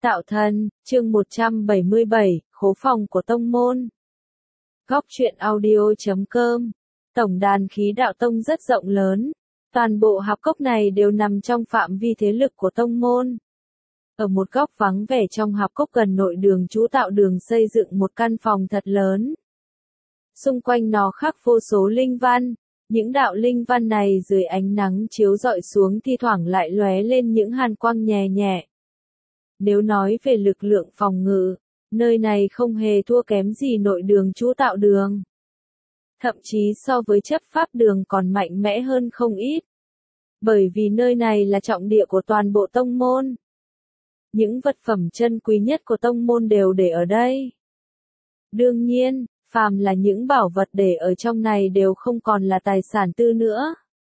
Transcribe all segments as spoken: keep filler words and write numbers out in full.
Tạo thân, chương một trăm bảy mươi bảy, khố phòng của tông môn. Góc truyện audio chấm com. Tổng đàn khí đạo tông rất rộng lớn. Toàn bộ hạp cốc này đều nằm trong phạm vi thế lực của tông môn. Ở một góc vắng vẻ trong hạp cốc gần nội đường Chú Tạo Đường xây dựng một căn phòng thật lớn. Xung quanh nó khắc vô số linh văn. Những đạo linh văn này dưới ánh nắng chiếu rọi xuống thi thoảng lại lóe lên những hàn quang nhẹ nhẹ. Nếu nói về lực lượng phòng ngự, nơi này không hề thua kém gì nội đường Chú Tạo Đường. Thậm chí so với chấp pháp đường còn mạnh mẽ hơn không ít. Bởi vì nơi này là trọng địa của toàn bộ tông môn. Những vật phẩm chân quý nhất của tông môn đều để ở đây. Đương nhiên, phàm là những bảo vật để ở trong này đều không còn là tài sản tư nữa,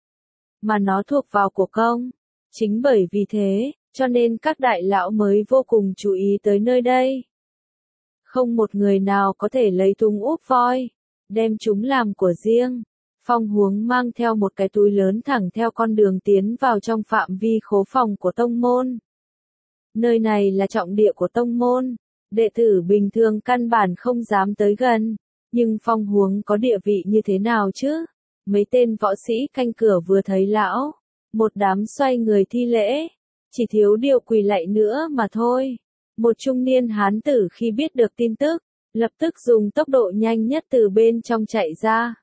mà nó thuộc vào của công. Chính bởi vì thế, cho nên các đại lão mới vô cùng chú ý tới nơi đây. Không một người nào có thể lấy thùng úp voi, đem chúng làm của riêng. Phong Huống mang theo một cái túi lớn thẳng theo con đường tiến vào trong phạm vi khố phòng của tông môn. Nơi này là trọng địa của tông môn, đệ tử bình thường căn bản không dám tới gần, nhưng Phong Huống có địa vị như thế nào chứ? Mấy tên võ sĩ canh cửa vừa thấy lão, một đám xoay người thi lễ, chỉ thiếu điều quỳ lạy nữa mà thôi. Một trung niên hán tử khi biết được tin tức, lập tức dùng tốc độ nhanh nhất từ bên trong chạy ra.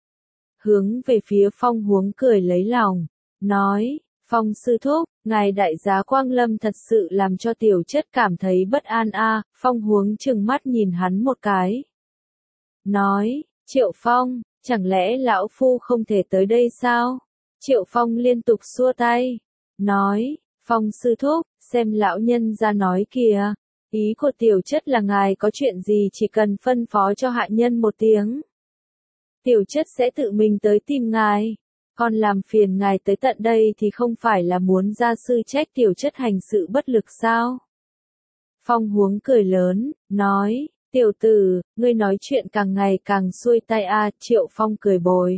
Hướng về phía Phong Huống cười lấy lòng, nói, Phong sư thúc, ngài đại giá Quang Lâm thật sự làm cho tiểu chất cảm thấy bất an a. À. Phong Huống trừng mắt nhìn hắn một cái. Nói, Triệu Phong, chẳng lẽ lão phu không thể tới đây sao? Triệu Phong liên tục xua tay, nói, Phong sư thúc, xem lão nhân ra nói kìa, ý của tiểu chất là ngài có chuyện gì chỉ cần phân phó cho hạ nhân một tiếng. Tiểu chất sẽ tự mình tới tìm ngài, còn làm phiền ngài tới tận đây thì không phải là muốn gia sư trách tiểu chất hành sự bất lực sao? Phong Huống cười lớn, nói, tiểu tử, ngươi nói chuyện càng ngày càng xuôi tai a. À. Triệu Phong cười bồi,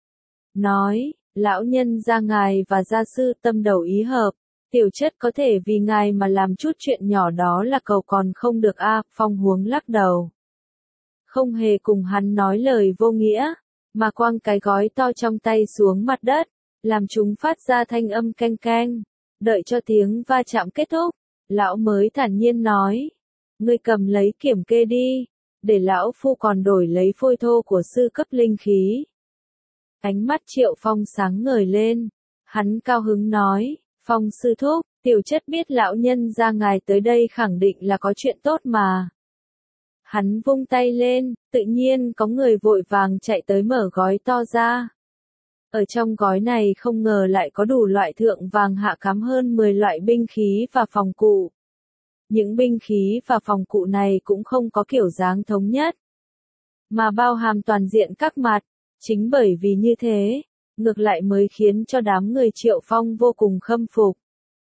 nói, lão nhân gia ngài và gia sư tâm đầu ý hợp, tiểu chất có thể vì ngài mà làm chút chuyện nhỏ đó là cầu còn không được a. À. Phong Huống lắc đầu, không hề cùng hắn nói lời vô nghĩa, mà quăng cái gói to trong tay xuống mặt đất, làm chúng phát ra thanh âm keng keng. Đợi cho tiếng va chạm kết thúc, lão mới thản nhiên nói, ngươi cầm lấy kiểm kê đi, để lão phu còn đổi lấy phôi thô của sư cấp linh khí. Ánh mắt Triệu Phong sáng ngời lên, hắn cao hứng nói, Phong sư thúc, tiểu chất biết lão nhân gia ngài tới đây khẳng định là có chuyện tốt mà. Hắn vung tay lên, tự nhiên có người vội vàng chạy tới mở gói to ra. Ở trong gói này không ngờ lại có đủ loại thượng vàng hạ cám hơn mười loại binh khí và phòng cụ. Những binh khí và phòng cụ này cũng không có kiểu dáng thống nhất, mà bao hàm toàn diện các mặt. Chính bởi vì như thế, ngược lại mới khiến cho đám người Triệu Phong vô cùng khâm phục.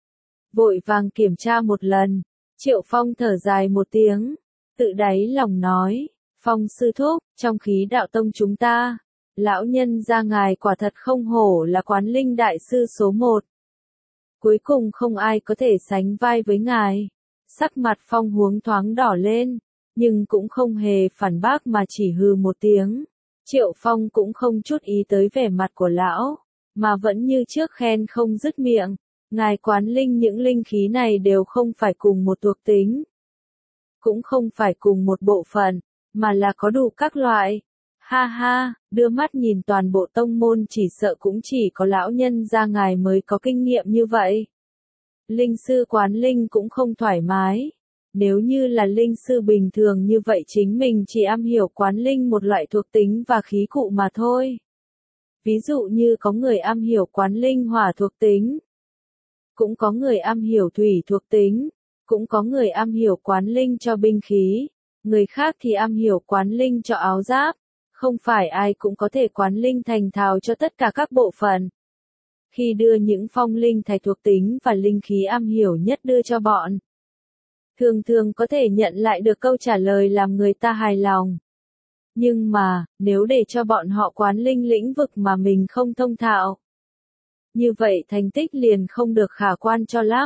Vội vàng kiểm tra một lần, Triệu Phong thở dài một tiếng, tự đáy lòng nói, Phong sư thúc, trong khí đạo tông chúng ta, lão nhân gia ngài quả thật không hổ là quán linh đại sư số một. Cuối cùng không ai có thể sánh vai với ngài. Sắc mặt Phong Huống thoáng đỏ lên, nhưng cũng không hề phản bác mà chỉ hừ một tiếng. Triệu Phong cũng không chút ý tới vẻ mặt của lão, mà vẫn như trước khen không dứt miệng. Ngài quán linh những linh khí này đều không phải cùng một thuộc tính, cũng không phải cùng một bộ phận, mà là có đủ các loại. Ha ha, đưa mắt nhìn toàn bộ tông môn chỉ sợ cũng chỉ có lão nhân gia ngài mới có kinh nghiệm như vậy. Linh sư quán linh cũng không thoải mái. Nếu như là linh sư bình thường như vậy chính mình chỉ am hiểu quán linh một loại thuộc tính và khí cụ mà thôi. Ví dụ như có người am hiểu quán linh hỏa thuộc tính, cũng có người am hiểu thủy thuộc tính, cũng có người am hiểu quán linh cho binh khí, người khác thì am hiểu quán linh cho áo giáp. Không phải ai cũng có thể quán linh thành thạo cho tất cả các bộ phận. Khi đưa những phong linh thạch thuộc tính và linh khí am hiểu nhất đưa cho bọn, thường thường có thể nhận lại được câu trả lời làm người ta hài lòng. Nhưng mà, nếu để cho bọn họ quán linh lĩnh vực mà mình không thông thạo, như vậy thành tích liền không được khả quan cho lắm.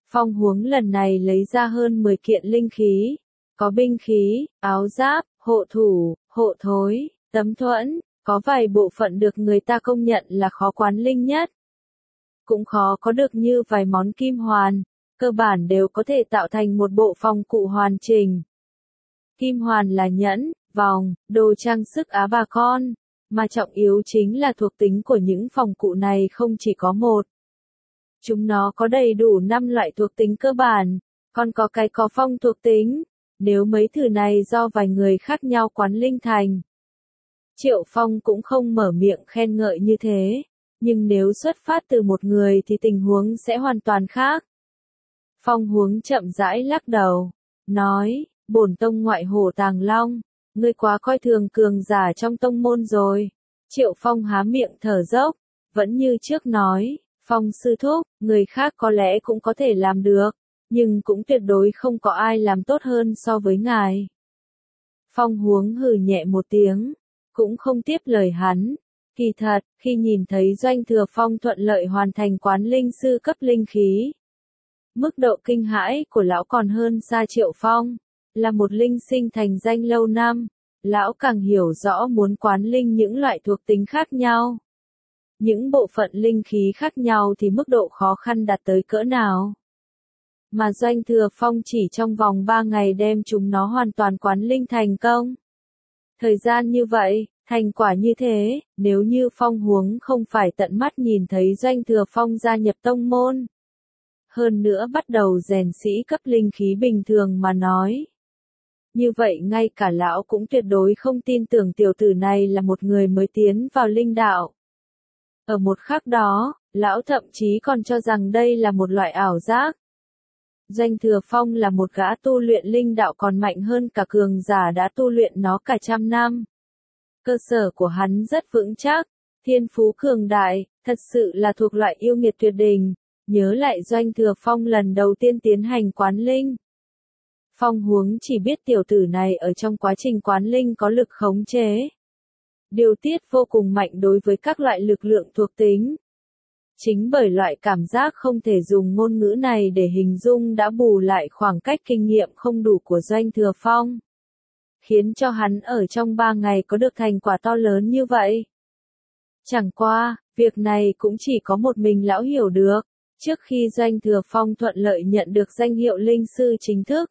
Phong Huống lần này lấy ra hơn mười kiện linh khí, có binh khí, áo giáp, hộ thủ, hộ thối, tấm thuẫn, có vài bộ phận được người ta công nhận là khó quán linh nhất. Cũng khó có được như vài món kim hoàn, cơ bản đều có thể tạo thành một bộ phong cụ hoàn chỉnh. Kim hoàn là nhẫn, vòng, đồ trang sức á bà con, mà trọng yếu chính là thuộc tính của những phong cụ này không chỉ có một. Chúng nó có đầy đủ năm loại thuộc tính cơ bản, còn có cái có phong thuộc tính, nếu mấy thứ này do vài người khác nhau quán linh thành. Triệu Phong cũng không mở miệng khen ngợi như thế, nhưng nếu xuất phát từ một người thì tình huống sẽ hoàn toàn khác. Phong Huống chậm rãi lắc đầu, nói, bổn tông ngoại hổ tàng long, ngươi quá coi thường cường giả trong tông môn rồi. Triệu Phong há miệng thở dốc, vẫn như trước nói, Phong sư thúc, người khác có lẽ cũng có thể làm được, nhưng cũng tuyệt đối không có ai làm tốt hơn so với ngài. Phong Huống hừ nhẹ một tiếng, cũng không tiếp lời hắn. Kỳ thật, khi nhìn thấy Doanh Thừa Phong thuận lợi hoàn thành quán linh sư cấp linh khí, mức độ kinh hãi của lão còn hơn xa Triệu Phong, là một linh sinh thành danh lâu năm, lão càng hiểu rõ muốn quán linh những loại thuộc tính khác nhau. Những bộ phận linh khí khác nhau thì mức độ khó khăn đạt tới cỡ nào. Mà Doanh Thừa Phong chỉ trong vòng ba ngày đem chúng nó hoàn toàn quán linh thành công. Thời gian như vậy, thành quả như thế, nếu như Phong Huống không phải tận mắt nhìn thấy Doanh Thừa Phong gia nhập tông môn, hơn nữa bắt đầu rèn sĩ cấp linh khí bình thường mà nói. Như vậy ngay cả lão cũng tuyệt đối không tin tưởng tiểu tử này là một người mới tiến vào linh đạo. Ở một khắc đó, lão thậm chí còn cho rằng đây là một loại ảo giác. Doanh Thừa Phong là một gã tu luyện linh đạo còn mạnh hơn cả cường giả đã tu luyện nó cả trăm năm. Cơ sở của hắn rất vững chắc, thiên phú cường đại, thật sự là thuộc loại yêu nghiệt tuyệt đỉnh. Nhớ lại Doanh Thừa Phong lần đầu tiên tiến hành quán linh. Phong Huống chỉ biết tiểu tử này ở trong quá trình quán linh có lực khống chế. Điều tiết vô cùng mạnh đối với các loại lực lượng thuộc tính. Chính bởi loại cảm giác không thể dùng ngôn ngữ này để hình dung đã bù lại khoảng cách kinh nghiệm không đủ của Doanh Thừa Phong, khiến cho hắn ở trong ba ngày có được thành quả to lớn như vậy. Chẳng qua, việc này cũng chỉ có một mình lão hiểu được, trước khi Doanh Thừa Phong thuận lợi nhận được danh hiệu linh sư chính thức.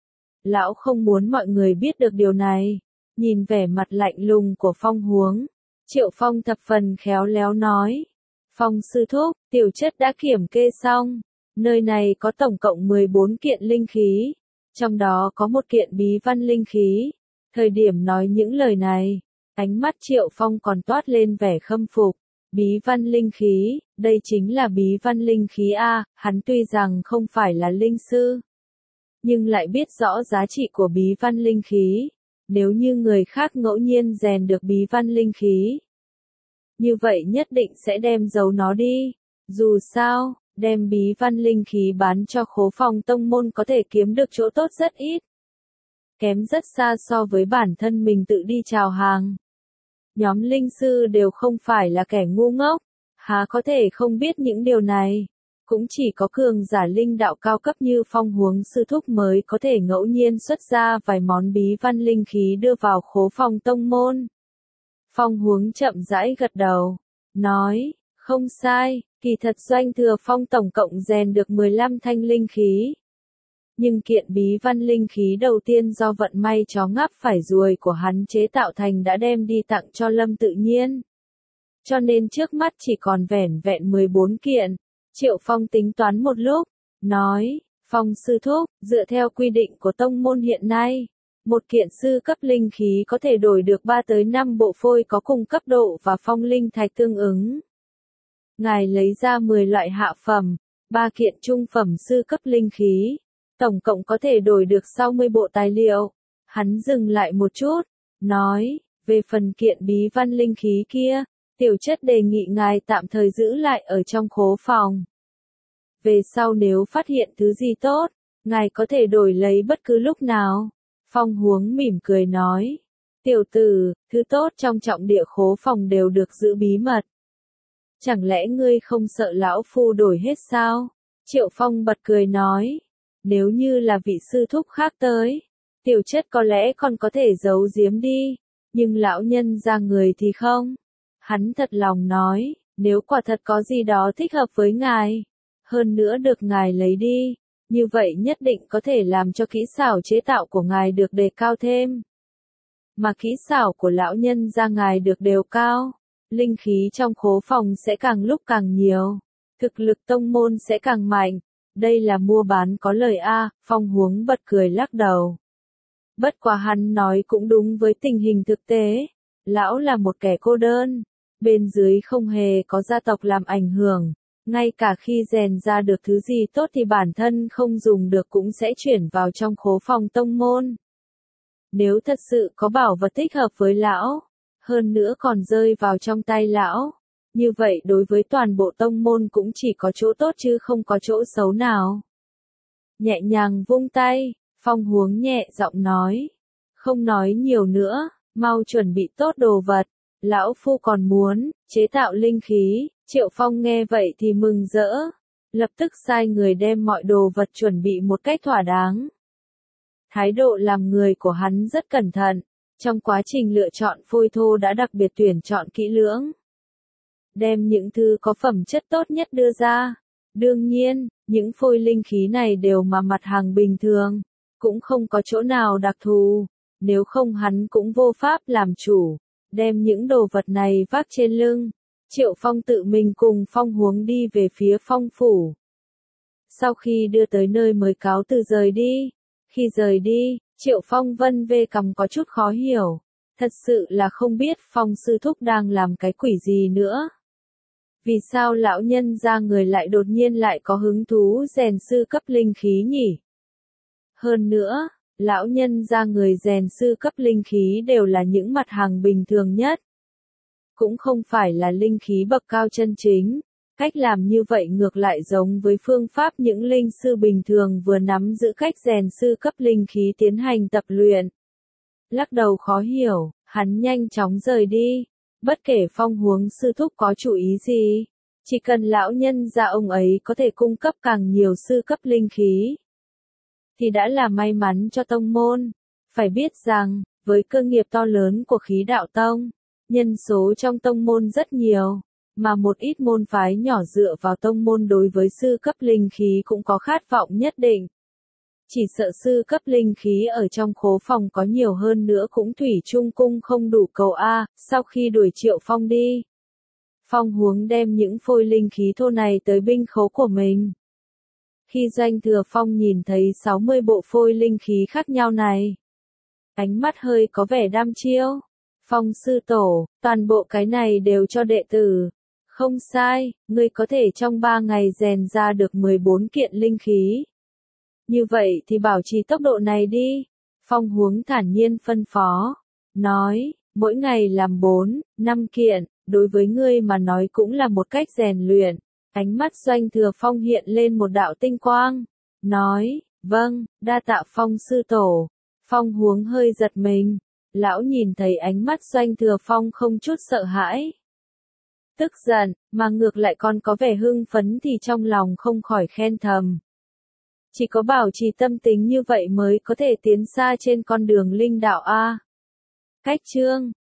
Lão không muốn mọi người biết được điều này. Nhìn vẻ mặt lạnh lùng của Phong Huống, Triệu Phong thập phần khéo léo nói. Phong sư thúc, tiểu chất đã kiểm kê xong. Nơi này có tổng cộng mười bốn kiện linh khí. Trong đó có một kiện bí văn linh khí. Thời điểm nói những lời này, ánh mắt Triệu Phong còn toát lên vẻ khâm phục. Bí văn linh khí, đây chính là bí văn linh khí A, hắn tuy rằng không phải là linh sư, nhưng lại biết rõ giá trị của bí văn linh khí. Nếu như người khác ngẫu nhiên rèn được bí văn linh khí, như vậy nhất định sẽ đem giấu nó đi. Dù sao, đem bí văn linh khí bán cho khố phòng tông môn có thể kiếm được chỗ tốt rất ít. Kém rất xa so với bản thân mình tự đi chào hàng. Nhóm linh sư đều không phải là kẻ ngu ngốc, há có thể không biết những điều này. Cũng chỉ có cường giả linh đạo cao cấp như Phong Huống sư thúc mới có thể ngẫu nhiên xuất ra vài món bí văn linh khí đưa vào khố phòng tông môn. Phong Huống chậm rãi gật đầu, nói, không sai, kỳ thật Doanh Thừa Phong tổng cộng rèn được mười lăm thanh linh khí. Nhưng kiện bí văn linh khí đầu tiên do vận may chó ngáp phải ruồi của hắn chế tạo thành đã đem đi tặng cho Lâm Tự Nhiên. Cho nên trước mắt chỉ còn vẻn vẹn mười bốn kiện. Triệu Phong tính toán một lúc, nói, Phong sư thúc, dựa theo quy định của tông môn hiện nay, một kiện sư cấp linh khí có thể đổi được ba tới năm bộ phôi có cùng cấp độ và phong linh thạch tương ứng. Ngài lấy ra mười loại hạ phẩm, ba kiện trung phẩm sư cấp linh khí, tổng cộng có thể đổi được sáu mươi bộ tài liệu. Hắn dừng lại một chút, nói, về phần kiện bí văn linh khí kia, tiểu chất đề nghị ngài tạm thời giữ lại ở trong khố phòng. Về sau nếu phát hiện thứ gì tốt, ngài có thể đổi lấy bất cứ lúc nào. Phong Huống mỉm cười nói, tiểu tử, thứ tốt trong trọng địa khố phòng đều được giữ bí mật. Chẳng lẽ ngươi không sợ lão phu đổi hết sao? Triệu Phong bật cười nói, nếu như là vị sư thúc khác tới, tiểu chất có lẽ còn có thể giấu giếm đi, nhưng lão nhân gia người thì không. Hắn thật lòng nói, nếu quả thật có gì đó thích hợp với ngài, hơn nữa được ngài lấy đi, như vậy nhất định có thể làm cho kỹ xảo chế tạo của ngài được đề cao thêm. Mà kỹ xảo của lão nhân gia ngài được đều cao, linh khí trong khố phòng sẽ càng lúc càng nhiều, thực lực tông môn sẽ càng mạnh. Đây là mua bán có lời a. Phong Huống bật cười lắc đầu. Bất quá hắn nói cũng đúng với tình hình thực tế, lão là một kẻ cô đơn, bên dưới không hề có gia tộc làm ảnh hưởng, ngay cả khi rèn ra được thứ gì tốt thì bản thân không dùng được cũng sẽ chuyển vào trong khố phòng tông môn. Nếu thật sự có bảo vật thích hợp với lão, hơn nữa còn rơi vào trong tay lão, như vậy đối với toàn bộ tông môn cũng chỉ có chỗ tốt chứ không có chỗ xấu nào. Nhẹ nhàng vung tay, Phong Huống nhẹ giọng nói, không nói nhiều nữa, mau chuẩn bị tốt đồ vật, lão phu còn muốn chế tạo linh khí. Triệu Phong nghe vậy thì mừng rỡ, lập tức sai người đem mọi đồ vật chuẩn bị một cách thỏa đáng. Thái độ làm người của hắn rất cẩn thận, trong quá trình lựa chọn phôi thô đã đặc biệt tuyển chọn kỹ lưỡng, đem những thứ có phẩm chất tốt nhất đưa ra. Đương nhiên, những phôi linh khí này đều mà mặt hàng bình thường, cũng không có chỗ nào đặc thù, nếu không hắn cũng vô pháp làm chủ, đem những đồ vật này vác trên lưng. Triệu Phong tự mình cùng Phong Huống đi về phía Phong phủ. Sau khi đưa tới nơi mới cáo từ rời đi. Khi rời đi, Triệu Phong vân vê cằm có chút khó hiểu, thật sự là không biết Phong sư thúc đang làm cái quỷ gì nữa. Vì sao lão nhân gia người lại đột nhiên lại có hứng thú rèn sư cấp linh khí nhỉ? Hơn nữa, lão nhân gia người rèn sư cấp linh khí đều là những mặt hàng bình thường nhất, cũng không phải là linh khí bậc cao chân chính. Cách làm như vậy ngược lại giống với phương pháp những linh sư bình thường vừa nắm giữ cách rèn sư cấp linh khí tiến hành tập luyện. Lắc đầu khó hiểu, hắn nhanh chóng rời đi. Bất kể Phong Huống sư thúc có chủ ý gì, chỉ cần lão nhân gia ông ấy có thể cung cấp càng nhiều sư cấp linh khí, thì đã là may mắn cho tông môn. Phải biết rằng, với cơ nghiệp to lớn của khí đạo tông, nhân số trong tông môn rất nhiều, mà một ít môn phái nhỏ dựa vào tông môn đối với sư cấp linh khí cũng có khát vọng nhất định. Chỉ sợ sư cấp linh khí ở trong khố phòng có nhiều hơn nữa cũng thủy chung cung không đủ cầu a. Sau khi đuổi Triệu Phong đi, Phong Huống đem những phôi linh khí thô này tới binh khố của mình. Khi Doanh Thừa Phong nhìn thấy sáu mươi bộ phôi linh khí khác nhau này, ánh mắt hơi có vẻ đăm chiêu. Phong sư tổ, toàn bộ cái này đều cho đệ tử. Không sai, ngươi có thể trong ba ngày rèn ra được mười bốn kiện linh khí. Như vậy thì bảo trì tốc độ này đi. Phong Huống thản nhiên phân phó, nói, mỗi ngày làm bốn, năm kiện, đối với ngươi mà nói cũng là một cách rèn luyện. Ánh mắt Doanh Thừa Phong hiện lên một đạo tinh quang, nói, vâng, đa tạ Phong sư tổ. Phong Huống hơi giật mình, lão nhìn thấy ánh mắt Doanh Thừa Phong không chút sợ hãi, tức giận, mà ngược lại còn có vẻ hưng phấn thì trong lòng không khỏi khen thầm. Chỉ có bảo trì tâm tính như vậy mới có thể tiến xa trên con đường linh đạo a. Cách chương